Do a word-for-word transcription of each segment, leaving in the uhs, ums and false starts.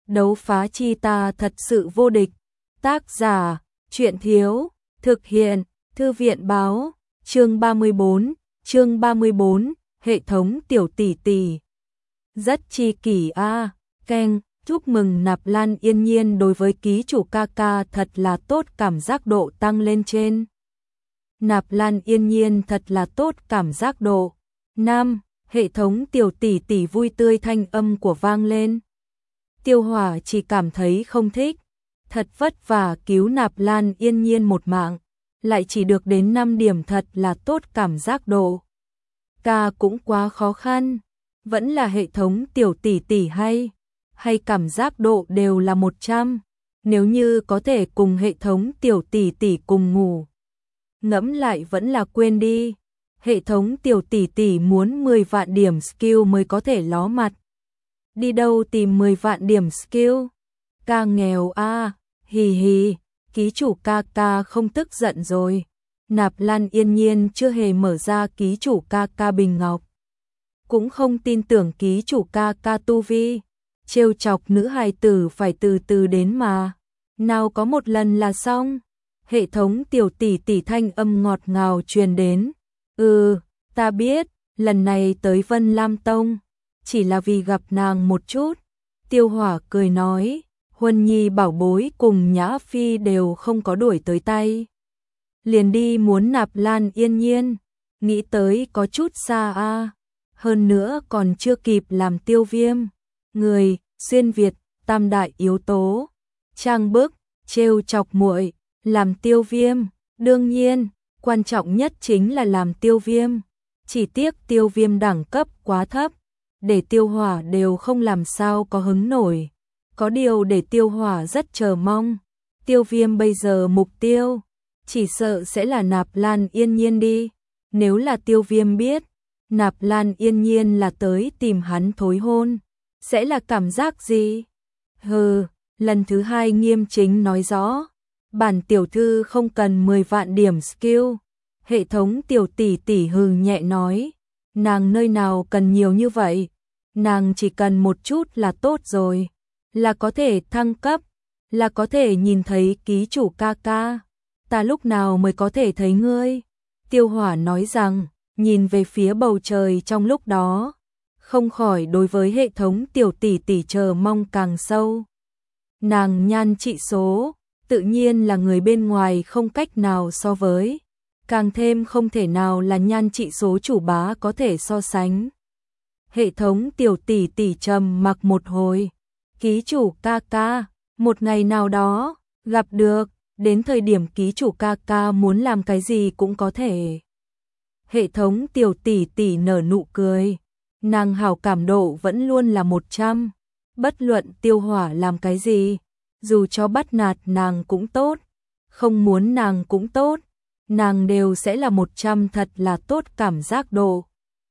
Đấu phá chi ta thật sự vô địch. Tác giả, Truyện Thiếu, thực hiện, Thư viện báo, chương ba mươi bốn, chương ba mươi bốn, hệ thống tiểu tỷ tỷ. Rất chi kỷ a, keng, chúc mừng Nạp Lan Yên Nhiên đối với ký chủ ca ca thật là tốt, cảm giác độ tăng lên trên. Nạp Lan Yên Nhiên thật là tốt, cảm giác độ. Nam, hệ thống tiểu tỷ tỷ vui tươi thanh âm của vang lên. Tiêu Hỏa chỉ cảm thấy không thích, thật vất vả cứu Nạp Lan Yên Nhiên một mạng, lại chỉ được đến năm điểm, thật là tốt cảm giác độ. Ca cũng quá khó khăn, vẫn là hệ thống tiểu tỷ tỷ hay, hay cảm giác độ đều là một trăm, nếu như có thể cùng hệ thống tiểu tỷ tỷ cùng ngủ. Ngẫm lại vẫn là quên đi, hệ thống tiểu tỷ tỷ muốn mười vạn điểm skill mới có thể ló mặt. Đi đâu tìm mười vạn điểm skill? Ca nghèo a, à, hì hì, ký chủ ca ca không tức giận rồi. Nạp Lan Yên Nhiên chưa hề mở ra ký chủ ca ca bình ngọc, cũng không tin tưởng ký chủ ca ca tu vi, trêu chọc nữ hài tử phải từ từ đến mà. Nào có một lần là xong. Hệ thống tiểu tỷ tỷ thanh âm ngọt ngào truyền đến. Ừ, ta biết, lần này tới Vân Lam Tông chỉ là vì gặp nàng một chút. Tiêu Hỏa cười nói, Huân Nhi bảo bối cùng Nhã Phi đều không có đuổi tới tay, liền đi muốn Nạp Lan Yên Nhiên, nghĩ tới có chút xa a, à. Hơn nữa còn chưa kịp làm Tiêu Viêm, người xuyên Việt tam đại yếu tố, trang bức, trêu chọc muội, làm Tiêu Viêm, đương nhiên, quan trọng nhất chính là làm Tiêu Viêm, chỉ tiếc Tiêu Viêm đẳng cấp quá thấp, để Tiêu Hỏa đều không làm sao có hứng nổi. Có điều để Tiêu Hỏa rất chờ mong, Tiêu Viêm bây giờ mục tiêu chỉ sợ sẽ là Nạp Lan Yên Nhiên đi. Nếu là Tiêu Viêm biết Nạp Lan Yên Nhiên là tới tìm hắn thối hôn, sẽ là cảm giác gì? Hừ, lần thứ hai nghiêm chính nói rõ, bản tiểu thư không cần mười vạn điểm skill. Hệ thống tiểu tỷ tỷ hừ nhẹ nói, nàng nơi nào cần nhiều như vậy, nàng chỉ cần một chút là tốt rồi, là có thể thăng cấp, là có thể nhìn thấy ký chủ ca ca. Ta lúc nào mới có thể thấy ngươi? Tiêu Hỏa nói rằng, nhìn về phía bầu trời trong lúc đó, không khỏi đối với hệ thống tiểu tỷ tỷ chờ mong càng sâu. Nàng nhan trị số, tự nhiên là người bên ngoài không cách nào so với, càng thêm không thể nào là nhan trị số chủ bá có thể so sánh. Hệ thống tiểu tỷ tỷ trầm mặc một hồi, ký chủ ca ca, một ngày nào đó, gặp được, đến thời điểm ký chủ ca ca muốn làm cái gì cũng có thể. Hệ thống tiểu tỷ tỷ nở nụ cười, nàng hảo cảm độ vẫn luôn là một trăm, bất luận Tiêu Hỏa làm cái gì, dù cho bắt nạt nàng cũng tốt, không muốn nàng cũng tốt, nàng đều sẽ là một trăm, thật là tốt cảm giác độ.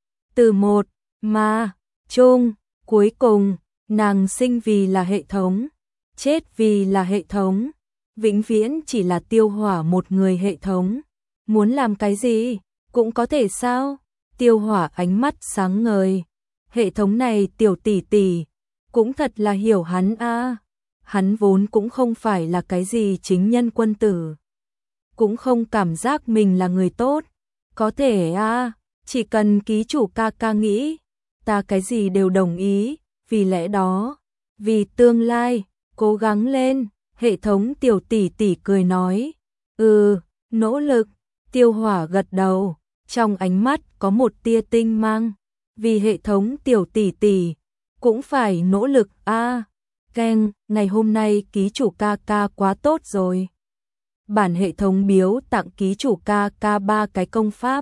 Từ một, mà, chung, cuối cùng, nàng sinh vì là hệ thống, chết vì là hệ thống, vĩnh viễn chỉ là Tiêu Hỏa một người hệ thống. Muốn làm cái gì, cũng có thể sao? Tiêu Hỏa ánh mắt sáng ngời. Hệ thống này tiểu tỷ tỷ, cũng thật là hiểu hắn a. À. Hắn vốn cũng không phải là cái gì chính nhân quân tử, cũng không cảm giác mình là người tốt. Có thể a, à, chỉ cần ký chủ ca ca nghĩ, ta cái gì đều đồng ý, vì lẽ đó, vì tương lai, cố gắng lên. Hệ thống tiểu tỷ tỷ cười nói, ừ, nỗ lực. Tiêu Hỏa gật đầu, trong ánh mắt có một tia tinh mang, vì hệ thống tiểu tỷ tỷ, cũng phải nỗ lực a. À, keng, ngày hôm nay ký chủ ca ca quá tốt rồi. Bản hệ thống biếu tặng ký chủ ca ca ba cái công pháp.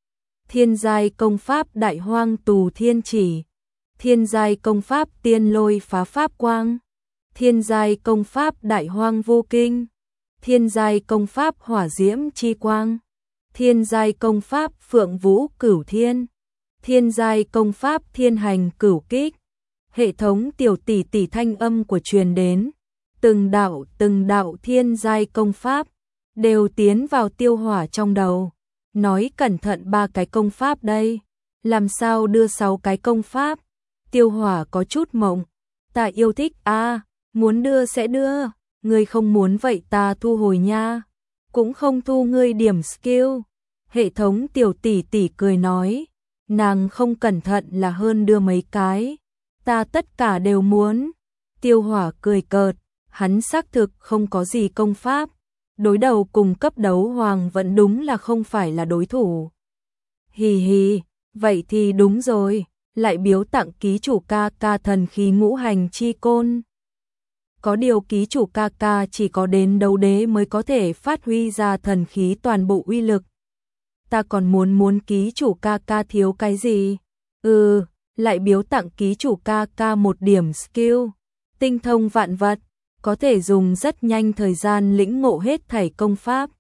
Thiên giai công pháp Đại Hoang Tù Thiên Chỉ, thiên giai công pháp Tiên Lôi Phá Pháp Quang, thiên giai công pháp Đại Hoang Vô Kinh, thiên giai công pháp Hỏa Diễm Chi Quang, thiên giai công pháp Phượng Vũ Cửu Thiên, thiên giai công pháp Thiên Hành Cửu Kích. Hệ thống tiểu tỷ tỷ thanh âm của truyền đến, từng đạo từng đạo thiên giai công pháp đều tiến vào Tiêu Hỏa trong đầu. Nói cẩn thận, ba cái công pháp đây, làm sao đưa sáu cái công pháp? Tiêu Hỏa có chút mộng. Ta yêu thích a, à, muốn đưa sẽ đưa, ngươi không muốn vậy ta thu hồi nha, cũng không thu ngươi điểm skill. Hệ thống tiểu tỷ tỷ cười nói, nàng không cẩn thận là hơn đưa mấy cái, ta tất cả đều muốn. Tiêu Hỏa cười cợt, hắn xác thực không có gì công pháp, đối đầu cùng cấp đấu hoàng vẫn đúng là không phải là đối thủ. Hì hì, vậy thì đúng rồi, lại biếu tặng ký chủ ca ca thần khí ngũ hành chi côn. Có điều ký chủ ca ca chỉ có đến đấu đế mới có thể phát huy ra thần khí toàn bộ uy lực. Ta còn muốn muốn ký chủ ca ca thiếu cái gì? Ừ, lại biếu tặng ký chủ ca ca một điểm skill, tinh thông vạn vật, có thể dùng rất nhanh thời gian lĩnh ngộ hết thảy công pháp.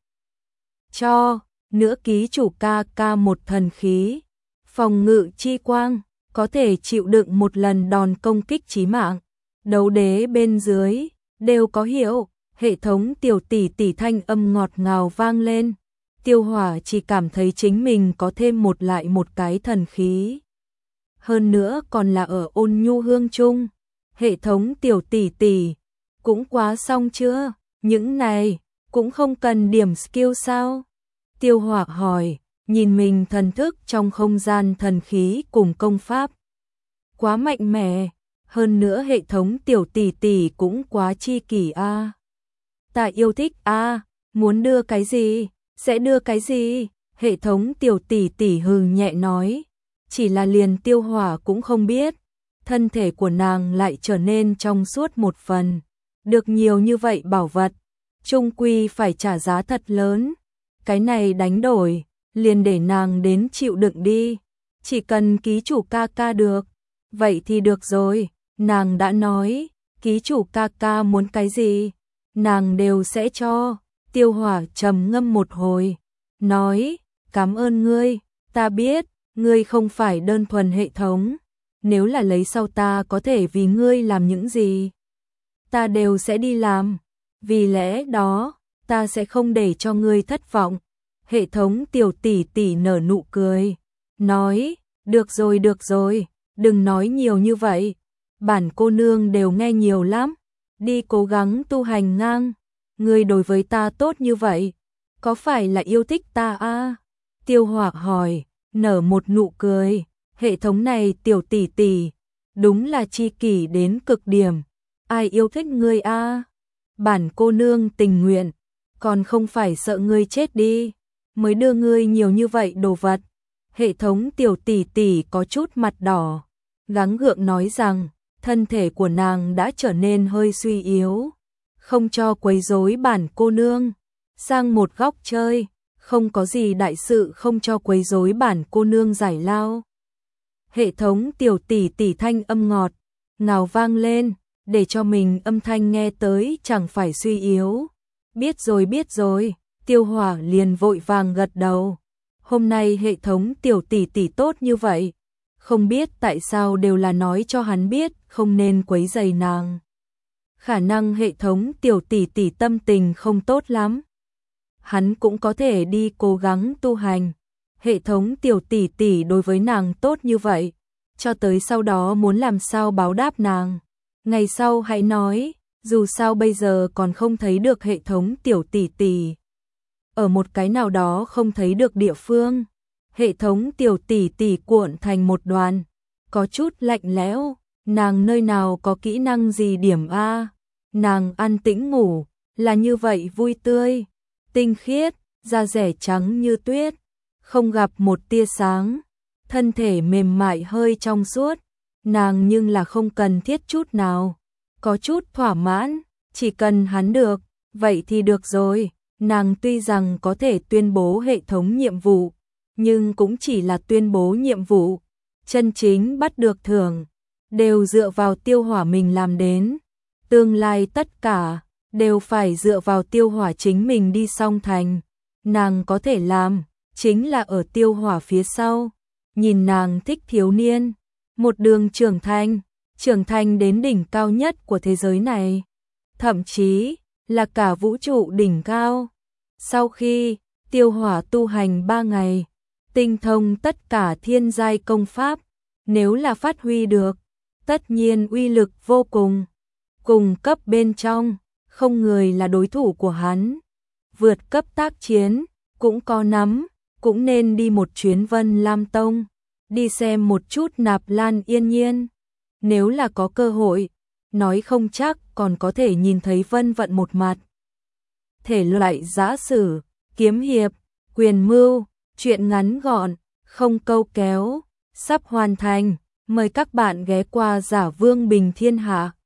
Cho, nữa ký chủ ca ca một thần khí, phòng ngự chi quang, có thể chịu đựng một lần đòn công kích chí mạng. Đấu đế bên dưới, đều có hiểu, hệ thống tiểu tỷ tỷ thanh âm ngọt ngào vang lên. Tiêu Hỏa chỉ cảm thấy chính mình có thêm một lại một cái thần khí. Hơn nữa còn là ở ôn nhu hương chung. Hệ thống tiểu tỷ tỷ, cũng quá xong chưa, những này, cũng không cần điểm skill sao? Tiêu Hỏa hỏi, nhìn mình thần thức trong không gian thần khí cùng công pháp. Quá mạnh mẽ, hơn nữa hệ thống tiểu tỷ tỷ cũng quá chi kỷ a. À. Ta yêu thích a, à, muốn đưa cái gì, sẽ đưa cái gì? Hệ thống tiểu tỷ tỷ hừ nhẹ nói, chỉ là liền Tiêu Hỏa cũng không biết, thân thể của nàng lại trở nên trong suốt một phần, được nhiều như vậy bảo vật, chung quy phải trả giá thật lớn. Cái này đánh đổi, liền để nàng đến chịu đựng đi, chỉ cần ký chủ ca ca được, vậy thì được rồi, nàng đã nói, ký chủ ca ca muốn cái gì, nàng đều sẽ cho. Tiêu Hỏa trầm ngâm một hồi, nói, cảm ơn ngươi, ta biết, ngươi không phải đơn thuần hệ thống, nếu là lấy sau ta có thể vì ngươi làm những gì, ta đều sẽ đi làm, vì lẽ đó, ta sẽ không để cho ngươi thất vọng. Hệ thống tiểu tỷ tỷ nở nụ cười, nói, được rồi được rồi, đừng nói nhiều như vậy, bản cô nương đều nghe nhiều lắm, đi cố gắng tu hành ngang, ngươi đối với ta tốt như vậy, có phải là yêu thích ta a? À? Tiêu Hỏa hỏi, nở một nụ cười, hệ thống này tiểu tỷ tỷ, đúng là chi kỷ đến cực điểm, ai yêu thích ngươi a? À? Bản cô nương tình nguyện, còn không phải sợ ngươi chết đi, mới đưa ngươi nhiều như vậy đồ vật. Hệ thống tiểu tỷ tỷ có chút mặt đỏ, gắng gượng nói rằng, thân thể của nàng đã trở nên hơi suy yếu, không cho quấy rối bản cô nương, sang một góc chơi, không có gì đại sự không cho quấy rối bản cô nương giải lao. Hệ thống tiểu tỷ tỷ thanh âm ngọt, ngào vang lên, để cho mình âm thanh nghe tới chẳng phải suy yếu. Biết rồi biết rồi, Tiêu Hỏa liền vội vàng gật đầu. Hôm nay hệ thống tiểu tỷ tỷ tốt như vậy, không biết tại sao đều là nói cho hắn biết không nên quấy rầy nàng. Khả năng hệ thống tiểu tỷ tỷ tâm tình không tốt lắm. Hắn cũng có thể đi cố gắng tu hành. Hệ thống tiểu tỷ tỷ đối với nàng tốt như vậy, cho tới sau đó muốn làm sao báo đáp nàng. Ngày sau hãy nói, dù sao bây giờ còn không thấy được hệ thống tiểu tỷ tỷ. Ở một cái nào đó không thấy được địa phương, hệ thống tiểu tỷ tỷ cuộn thành một đoàn, có chút lạnh lẽo, nàng nơi nào có kỹ năng gì điểm a? Nàng an tĩnh ngủ, là như vậy vui tươi, tinh khiết, da rẻ trắng như tuyết, không gặp một tia sáng, thân thể mềm mại hơi trong suốt, nàng nhưng là không cần thiết chút nào, có chút thỏa mãn, chỉ cần hắn được, vậy thì được rồi. Nàng tuy rằng có thể tuyên bố hệ thống nhiệm vụ, nhưng cũng chỉ là tuyên bố nhiệm vụ, chân chính bắt được thưởng, đều dựa vào Tiêu Hỏa mình làm đến. Tương lai tất cả, đều phải dựa vào Tiêu Hỏa chính mình đi song thành. Nàng có thể làm, chính là ở Tiêu Hỏa phía sau, nhìn nàng thích thiếu niên, một đường trưởng thành, trưởng thành đến đỉnh cao nhất của thế giới này. Thậm chí, là cả vũ trụ đỉnh cao. Sau khi Tiêu Hỏa tu hành ba ngày, tinh thông tất cả thiên giai công pháp, nếu là phát huy được, tất nhiên uy lực vô cùng. cùng cấp bên trong, không người là đối thủ của hắn. Vượt cấp tác chiến, cũng có nắm, cũng nên đi một chuyến Vân Lam Tông, đi xem một chút Nạp Lan Yên Nhiên. Nếu là có cơ hội, nói không chắc còn có thể nhìn thấy Vân Vận một mặt. Thể loại giã sử, kiếm hiệp, quyền mưu, truyện ngắn gọn, không câu kéo, sắp hoàn thành. Mời các bạn ghé qua Giả Vương Bình Thiên Hạ.